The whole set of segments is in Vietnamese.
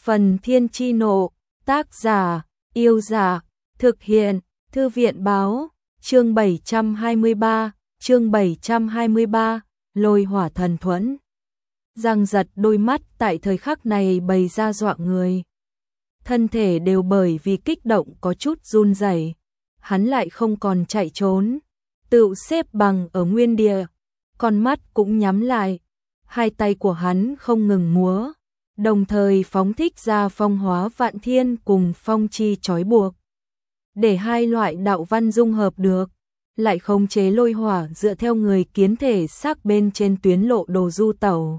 Phần Thiên Chi Nộ, tác giả, Yêu Giả, thực hiện, Thư viện Báo, chương 723, Lôi Hỏa Thần Thuẫn. Giang giật đôi mắt tại thời khắc này bày ra dọa người. Thân thể đều bởi vì kích động có chút run rẩy. Hắn lại không còn chạy trốn, tự xếp bằng ở nguyên địa, con mắt cũng nhắm lại, hai tay của hắn không ngừng múa, đồng thời phóng thích ra phong hóa vạn thiên cùng phong chi trói buộc. Để hai loại đạo văn dung hợp được, lại khống chế lôi hỏa dựa theo người kiến thể xác bên trên tuyến lộ đồ du tẩu.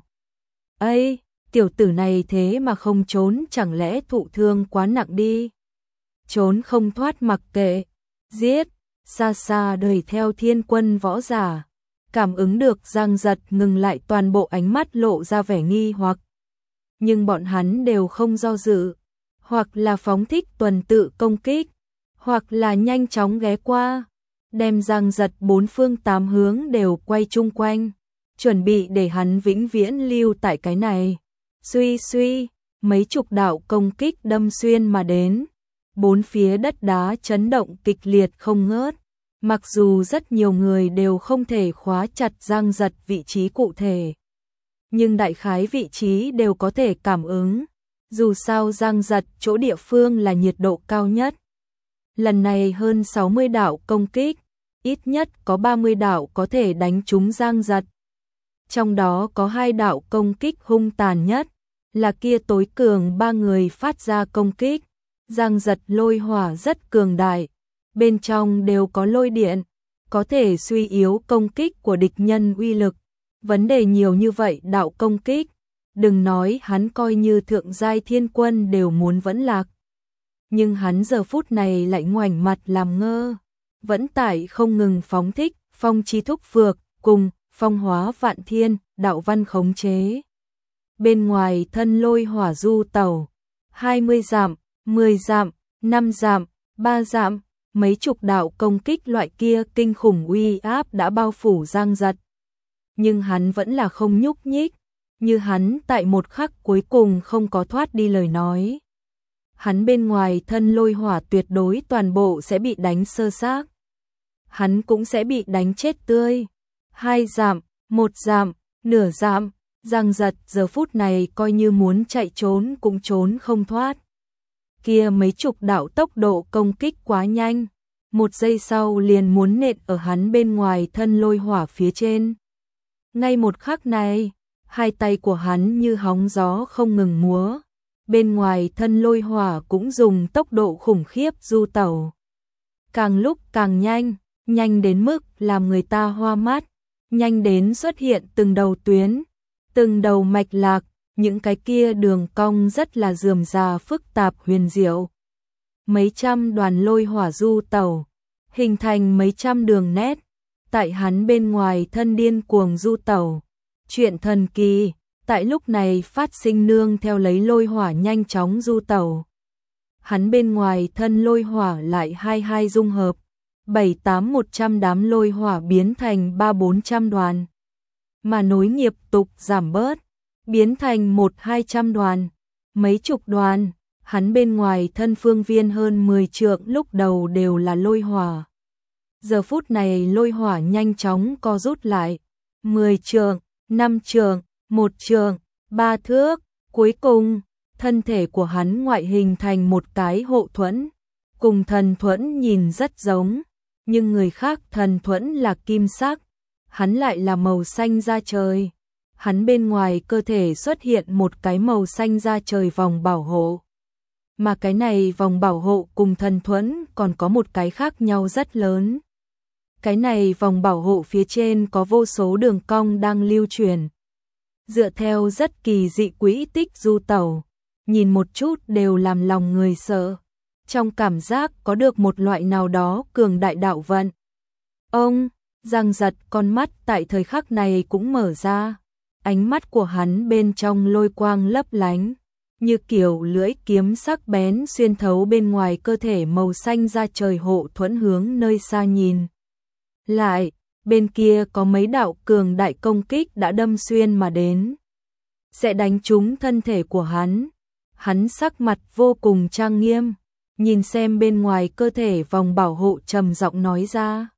Ây, tiểu tử này thế mà không trốn, chẳng lẽ thụ thương quá nặng đi? Trốn không thoát mặc kệ, giết, xa xa đuổi theo thiên quân võ giả. Cảm ứng được Giang giật ngừng lại, toàn bộ ánh mắt lộ ra vẻ nghi hoặc. Nhưng bọn hắn đều không do dự, hoặc là phóng thích tuần tự công kích, hoặc là nhanh chóng ghé qua, đem Giang giật bốn phương tám hướng đều quay chung quanh, chuẩn bị để hắn vĩnh viễn lưu tại cái này. Suy suy, mấy chục đạo công kích đâm xuyên mà đến, bốn phía đất đá chấn động kịch liệt không ngớt. Mặc dù rất nhiều người đều không thể khóa chặt Giang giật vị trí cụ thể, nhưng đại khái vị trí đều có thể cảm ứng. Dù sao Giang giật chỗ địa phương là nhiệt độ cao nhất. Lần này hơn 60 đạo công kích, ít nhất có 30 đạo có thể đánh trúng Giang giật. Trong đó có 2 đạo công kích hung tàn nhất, là kia tối cường 3 người phát ra công kích. Giang giật lôi hỏa rất cường đại, bên trong đều có lôi điện, có thể suy yếu công kích của địch nhân uy lực. Vấn đề nhiều như vậy đạo công kích, đừng nói hắn coi như thượng giai thiên quân đều muốn vẫn lạc. Nhưng hắn giờ phút này lại ngoảnh mặt làm ngơ, vẫn tại không ngừng phóng thích phong chi thúc phược cùng phong hóa vạn thiên đạo văn khống chế. Bên ngoài thân lôi hỏa du tẩu, 20 dặm, 10 dặm, 5 dặm, 3 dặm, mấy chục đạo công kích loại kia kinh khủng uy áp đã bao phủ Giang giật. Nhưng hắn vẫn là không nhúc nhích, như hắn tại một khắc cuối cùng không có thoát đi lời nói. Hắn bên ngoài thân lôi hỏa tuyệt đối toàn bộ sẽ bị đánh sơ xác. Hắn cũng sẽ bị đánh chết tươi. 2 dặm, 1 dặm, nửa dặm, Giang giật giờ phút này coi như muốn chạy trốn cũng trốn không thoát. Kia mấy chục đạo tốc độ công kích quá nhanh, một giây sau liền muốn nện ở hắn bên ngoài thân lôi hỏa phía trên. Ngay một khắc này, hai tay của hắn như hóng gió không ngừng múa, bên ngoài thân lôi hỏa cũng dùng tốc độ khủng khiếp du tẩu. Càng lúc càng nhanh, nhanh đến mức làm người ta hoa mắt, nhanh đến xuất hiện từng đầu tuyến, từng đầu mạch lạc, những cái kia đường cong rất là rườm rà phức tạp huyền diệu. Mấy trăm đoàn lôi hỏa du tẩu, hình thành mấy trăm đường nét, tại hắn bên ngoài thân điên cuồng du tẩu. Chuyện thần kỳ, tại lúc này phát sinh nương theo lấy lôi hỏa nhanh chóng du tẩu. Hắn bên ngoài thân lôi hỏa lại hai dung hợp, 7-8-100 đám lôi hỏa biến thành 3-400 đoàn, mà nối nghiệp tục giảm bớt, biến thành 1-200 đoàn, mấy chục đoàn. Hắn bên ngoài thân phương viên hơn 10 trượng lúc đầu đều là lôi hỏa. Giờ phút này lôi hỏa nhanh chóng co rút lại, 10 trượng, 5 trượng, 1 trượng, 3 thước, cuối cùng, thân thể của hắn ngoại hình thành một cái hộ thuẫn, cùng thần thuẫn nhìn rất giống, nhưng người khác thần thuẫn là kim sắc, hắn lại là màu xanh da trời. Hắn bên ngoài cơ thể xuất hiện một cái màu xanh da trời vòng bảo hộ. Mà cái này vòng bảo hộ cùng thần thuẫn còn có một cái khác nhau rất lớn. Cái này vòng bảo hộ phía trên có vô số đường cong đang lưu truyền, dựa theo rất kỳ dị quỹ tích du tẩu, nhìn một chút đều làm lòng người sợ, trong cảm giác có được một loại nào đó cường đại đạo vận. Ông, Giang giật con mắt tại thời khắc này cũng mở ra, ánh mắt của hắn bên trong lôi quang lấp lánh, như kiểu lưỡi kiếm sắc bén xuyên thấu bên ngoài cơ thể màu xanh da trời hộ thuẫn hướng nơi xa nhìn. Lại, bên kia có mấy đạo cường đại công kích đã đâm xuyên mà đến, sẽ đánh trúng thân thể của hắn. hắn sắc mặt vô cùng trang nghiêm, nhìn xem bên ngoài cơ thể vòng bảo hộ trầm giọng nói ra.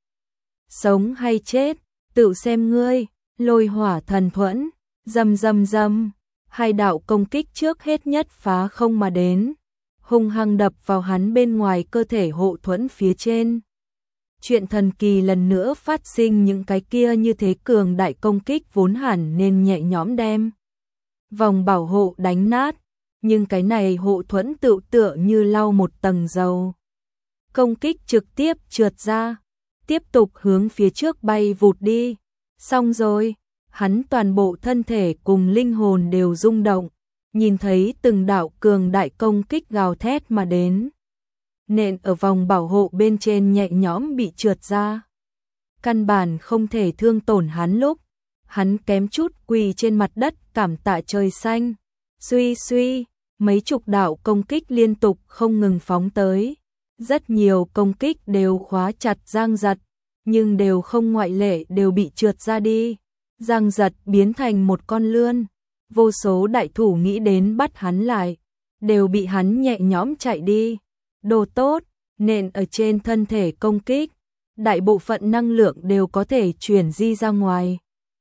Sống hay chết, tự xem ngươi. Lôi hỏa thần thuẫn, rầm rầm rầm, hai đạo công kích trước hết nhất phá không mà đến, hung hăng đập vào hắn bên ngoài cơ thể hộ thuẫn phía trên. Chuyện thần kỳ lần nữa phát sinh, những cái kia như thế cường đại công kích vốn hẳn nên nhẹ nhõm đem vòng bảo hộ đánh nát, nhưng cái này hộ thuẫn tựa như lau một tầng dầu. Công kích trực tiếp trượt ra, tiếp tục hướng phía trước bay vụt đi. Xong rồi, hắn toàn bộ thân thể cùng linh hồn đều rung động, nhìn thấy từng đạo cường đại công kích gào thét mà đến. Nện ở vòng bảo hộ bên trên nhẹ nhõm bị trượt ra. Căn bản không thể thương tổn hắn lúc. Hắn kém chút quỳ trên mặt đất cảm tạ trời xanh. Suy suy, mấy chục đạo công kích liên tục không ngừng phóng tới. Rất nhiều công kích đều khóa chặt Giang Giật, nhưng đều không ngoại lệ đều bị trượt ra đi. Giang Giật biến thành một con lươn. Vô số đại thủ nghĩ đến bắt hắn lại, đều bị hắn nhẹ nhõm chạy đi. Đồ tốt, nện ở trên thân thể công kích, đại bộ phận năng lượng đều có thể chuyển di ra ngoài.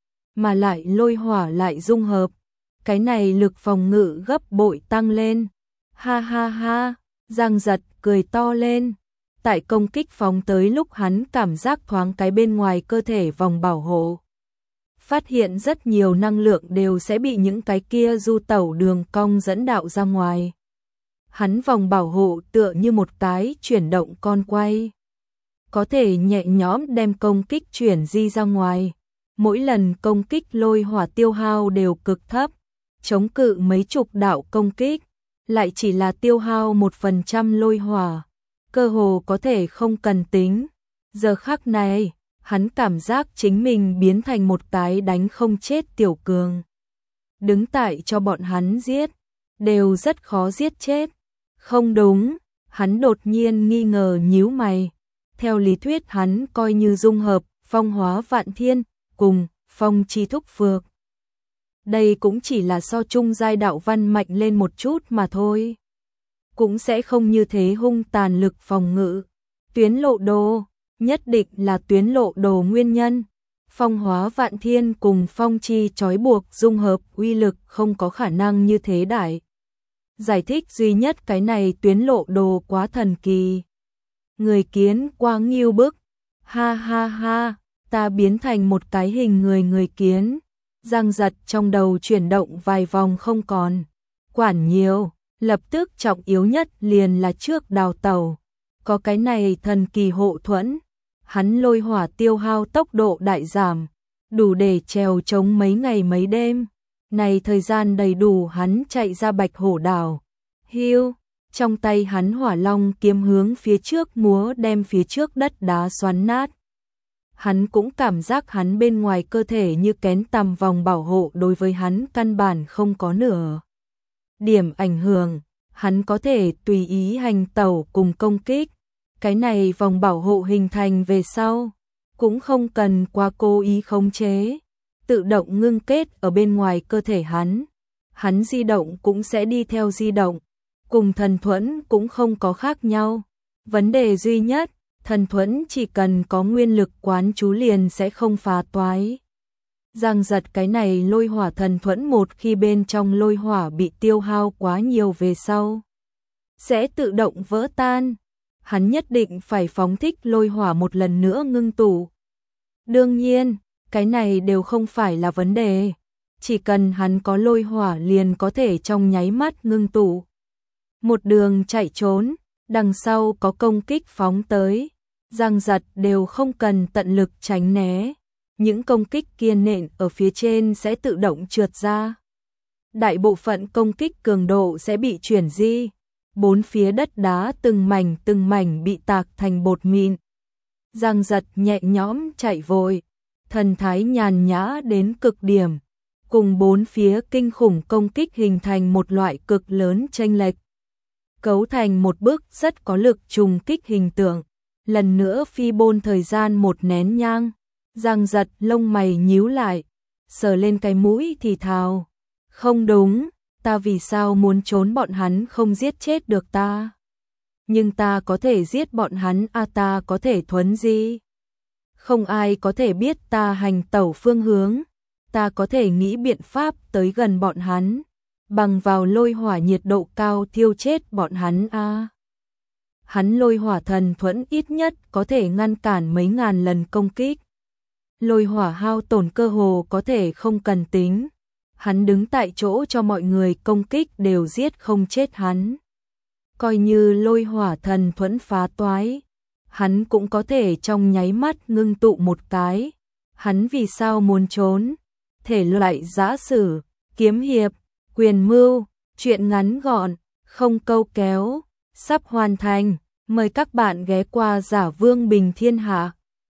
Mà lại lôi hỏa lại dung hợp, cái này lực phòng ngự gấp bội tăng lên. Ha ha ha, Giang Giật cười to lên. Tại công kích phóng tới lúc hắn cảm giác thoáng cái bên ngoài cơ thể vòng bảo hộ. Phát hiện rất nhiều năng lượng đều sẽ bị những cái kia du tẩu đường cong dẫn đạo ra ngoài. Hắn vòng bảo hộ tựa như một cái chuyển động con quay. Có thể nhẹ nhõm đem công kích chuyển di ra ngoài. Mỗi lần công kích lôi hỏa tiêu hao đều cực thấp. Chống cự mấy chục đạo công kích, lại chỉ là tiêu hao 1% lôi hỏa. Cơ hồ có thể không cần tính. Giờ khắc này, hắn cảm giác chính mình biến thành một cái đánh không chết tiểu cường. Đứng tại cho bọn hắn giết, đều rất khó giết chết. Không đúng, hắn đột nhiên nghi ngờ nhíu mày. Theo lý thuyết hắn coi như dung hợp phong hóa vạn thiên cùng phong chi thúc phược. Đây cũng chỉ là so chung giai đạo văn mạnh lên một chút mà thôi. Cũng sẽ không như thế hung tàn lực phòng ngự. Tuyến lộ đồ, nhất định là tuyến lộ đồ nguyên nhân. Phong hóa vạn thiên cùng phong chi trói buộc dung hợp uy lực không có khả năng như thế đại. Giải thích duy nhất cái này tuyến lộ đồ quá thần kỳ. Người kiến quá nghiêu bức. Ha ha ha, ta biến thành một cái hình người kiến. Giang Giật trong đầu chuyển động vài vòng không còn. Quản nhiều, lập tức trọng yếu nhất liền là trước đào tàu. Có cái này thần kỳ hộ thuẫn. Hắn lôi hỏa tiêu hao tốc độ đại giảm. Đủ để trèo chống mấy ngày mấy đêm. Này thời gian đầy đủ hắn chạy ra Bạch Hổ đảo. Hiu, trong tay hắn hỏa long kiếm hướng phía trước múa đem phía trước đất đá xoắn nát. Hắn cũng cảm giác hắn bên ngoài cơ thể như kén tằm vòng bảo hộ đối với hắn căn bản không có nửa điểm ảnh hưởng, hắn có thể tùy ý hành tẩu cùng công kích. Cái này vòng bảo hộ hình thành về sau, cũng không cần quá cố ý khống chế, tự động ngưng kết ở bên ngoài cơ thể hắn. Hắn di động cũng sẽ đi theo di động, cùng thần thuẫn cũng không có khác nhau. Vấn đề duy nhất, thần thuẫn chỉ cần có nguyên lực quán chú liền sẽ không phá toái. Giang Giật cái này lôi hỏa thần thuẫn một khi bên trong lôi hỏa bị tiêu hao quá nhiều về sau, sẽ tự động vỡ tan. Hắn nhất định phải phóng thích lôi hỏa một lần nữa ngưng tụ. Đương nhiên, cái này đều không phải là vấn đề. Chỉ cần hắn có lôi hỏa liền có thể trong nháy mắt ngưng tụ. Một đường chạy trốn, đằng sau có công kích phóng tới. Giang Giật đều không cần tận lực tránh né. Những công kích kia nện ở phía trên sẽ tự động trượt ra. Đại bộ phận công kích cường độ sẽ bị chuyển di. Bốn phía đất đá từng mảnh bị tạc thành bột mịn. Giang Giật nhẹ nhõm chạy vội, thần thái nhàn nhã đến cực điểm, cùng bốn phía kinh khủng công kích hình thành một loại cực lớn chênh lệch, cấu thành một bức rất có lực trùng kích hình tượng. Lần nữa phi bôn thời gian một nén nhang, Giang Giật lông mày nhíu lại, sờ lên cái mũi thì thào, không đúng, ta vì sao muốn trốn bọn hắn không giết chết được ta. Nhưng ta có thể giết bọn hắn ta có thể thuấn di. Không ai có thể biết ta hành tẩu phương hướng, ta có thể nghĩ biện pháp tới gần bọn hắn, bằng vào lôi hỏa nhiệt độ cao thiêu chết bọn hắn Hắn lôi hỏa thần thuẫn ít nhất có thể ngăn cản mấy ngàn lần công kích. Lôi hỏa hao tổn cơ hồ có thể không cần tính. Hắn đứng tại chỗ cho mọi người công kích đều giết không chết hắn. Coi như lôi hỏa thần thuẫn phá toái, hắn cũng có thể trong nháy mắt ngưng tụ một cái. Hắn vì sao muốn trốn? Thể loại giã sử, kiếm hiệp, quyền mưu, truyện ngắn gọn, không câu kéo, sắp hoàn thành. Mời các bạn ghé qua Giả Vương Bình Thiên Hạ.